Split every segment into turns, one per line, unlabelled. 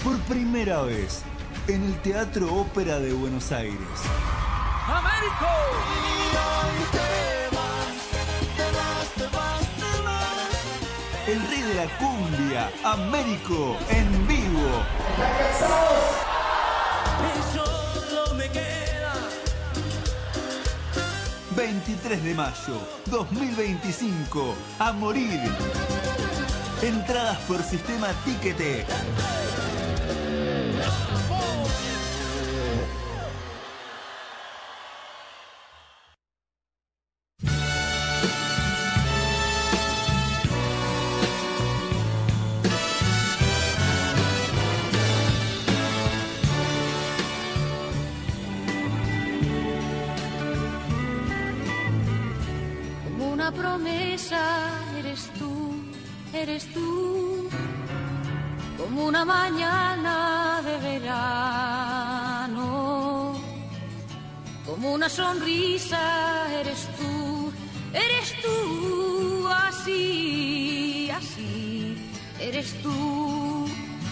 por primera vez en el Teatro Ópera de Buenos Aires.
¡Américo!
El rey de la cumbia, Américo, en vivo.
¿Están cansados? Solo me queda
23 de mayo, 2025, a morir. Entradas por sistema Tiquete.
Eres tú, como una mañana de verano, como una sonrisa, eres tú, así, eres tú.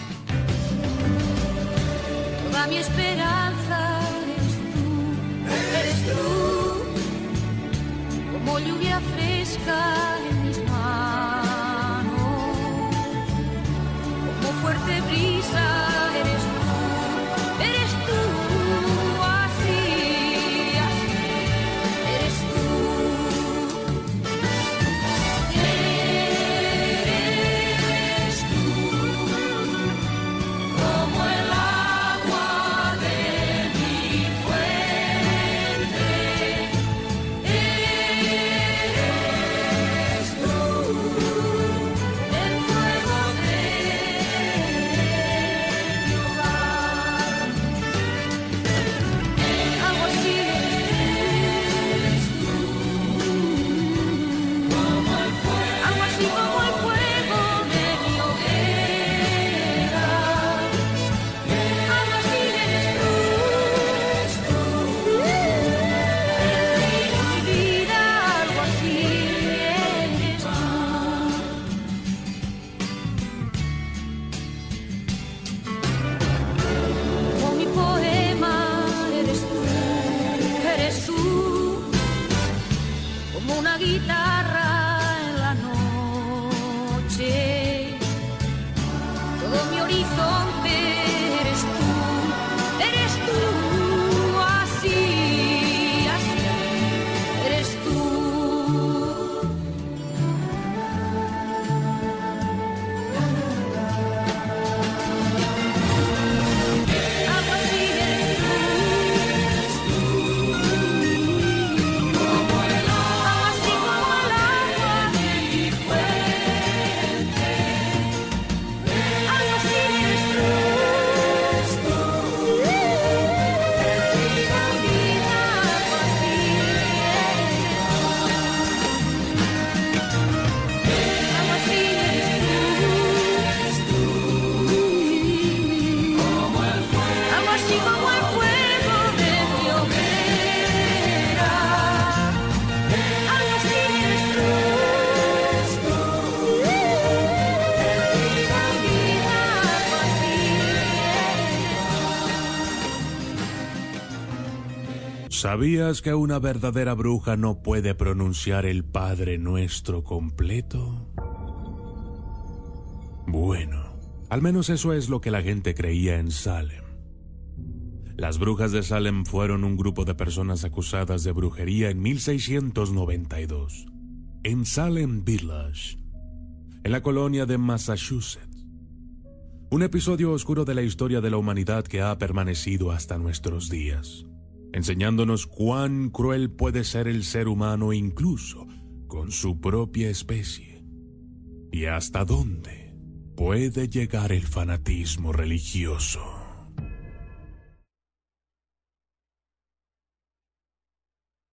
Toda mi esperanza, eres tú, como lluvia fresca en mis manos. Fuerte brisa, eres tú, así, eres tú. Eres tú, como el agua de mi fuente. Eres tú, el fuego de una guitarra en la noche, todo mi horizonte eres tú, así, eres tú. Algo así eres tú.
¿Sabías que una verdadera bruja no puede pronunciar el Padre Nuestro completo? Bueno, al menos eso es lo que la gente creía en Salem. Las brujas de Salem fueron un grupo de personas acusadas de brujería en 1692, en Salem Village, en la colonia de Massachusetts. Un episodio oscuro de la historia de la humanidad que ha permanecido hasta nuestros días, enseñándonos cuán cruel puede ser el ser humano incluso con su propia especie, y hasta dónde puede llegar el fanatismo religioso.